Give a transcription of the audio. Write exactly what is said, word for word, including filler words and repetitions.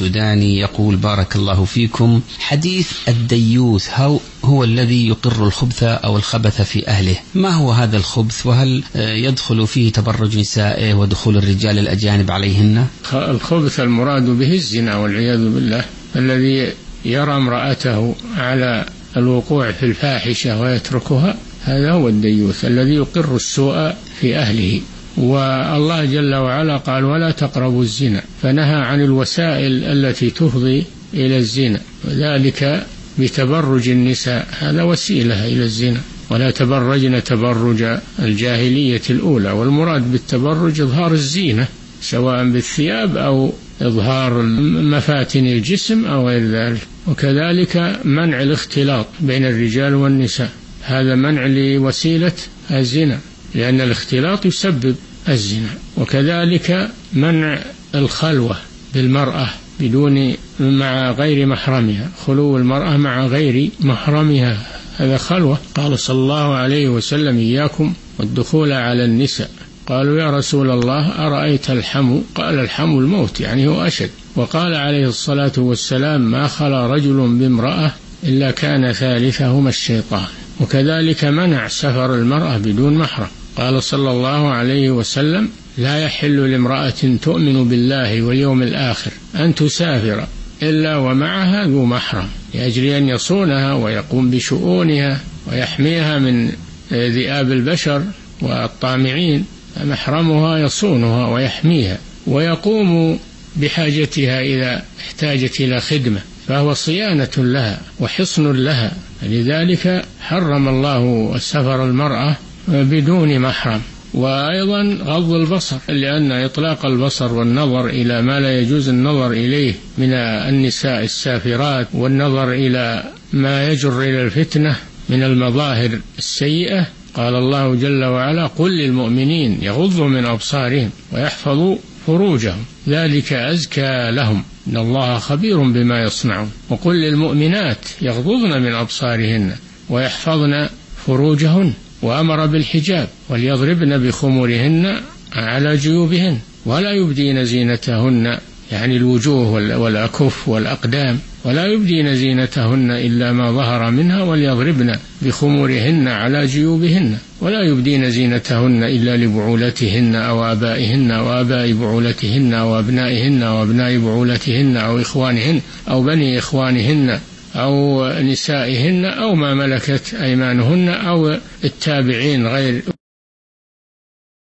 السوداني يقول: بارك الله فيكم، حديث الديوث هو, هو الذي يقر الخبث أو الخبث في أهله، ما هو هذا الخبث؟ وهل يدخل فيه تبرج نسائه ودخول الرجال الأجانب عليهن؟ الخبث المراد به الزنا والعياذ بالله، الذي يرى امرأته على الوقوع في الفاحشة ويتركها، هذا هو الديوث الذي يقر السوء في أهله. والله جل وعلا قال: ولا تقربوا الزنا، فنهى عن الوسائل التي تفضي إلى الزنا، وذلك بتبرج النساء، هذا وسيلة إلى الزنا. ولا تبرجن تبرج الجاهلية الأولى، والمراد بالتبرج إظهار الزينة سواء بالثياب أو إظهار مفاتن الجسم أو غير ذلك. وكذلك منع الاختلاط بين الرجال والنساء، هذا منع لوسيلة الزنا، لأن الاختلاط يسبب الزنا. وكذلك منع الخلوة بالمرأة بدون مع غير محرمها، خلو المرأة مع غير محرمها، هذا خلوة. قال صلى الله عليه وسلم: إياكم والدخول على النساء. قالوا: يا رسول الله أرأيت الحمو؟ قال: الحمو الموت، يعني هو أشد. وقال عليه الصلاة والسلام: ما خلا رجل بامرأة إلا كان ثالثهما الشيطان. وكذلك منع سفر المرأة بدون محرم، قال صلى الله عليه وسلم: لا يحل لامرأة تؤمن بالله واليوم الآخر أن تسافر إلا ومعها ذو محرم، لأجل أن يصونها ويقوم بشؤونها ويحميها من ذئاب البشر والطامعين، محرمها يصونها ويحميها ويقوم بحاجتها إذا احتاجت إلى خدمة، فهو صيانة لها وحصن لها. لذلك حرم الله سفر المرأة بدون محرم. وأيضا غض البصر، لأن إطلاق البصر والنظر إلى ما لا يجوز النظر إليه من النساء السافرات، والنظر إلى ما يجر إلى الفتنة من المظاهر السيئة، قال الله جل وعلا: قل للمؤمنين يغضوا من أبصارهم ويحفظوا فروجهم ذلك أزكى لهم إن الله خبير بما يصنعون. وقل للمؤمنات يغضضن من أبصارهن ويحفظن فروجهن، وأمر بالحجاب، وليضربن بخمرهن على جيوبهن ولا يبدين زينتهن، يعني الوجوه والأكف والأقدام، ولا يبدين زينتهن إلا ما ظهر منها، وليضربن بخمرهن على جيوبهن ولا يبدين زينتهن إلا لبعولتهن أو آبائهن أو آباء بعولتهن أو أبنائهن أو أبناء بعولتهن أو إخوانهن أو بني إخوانهن أو نسائهن أو ما ملكت أيمانهن أو التابعين غير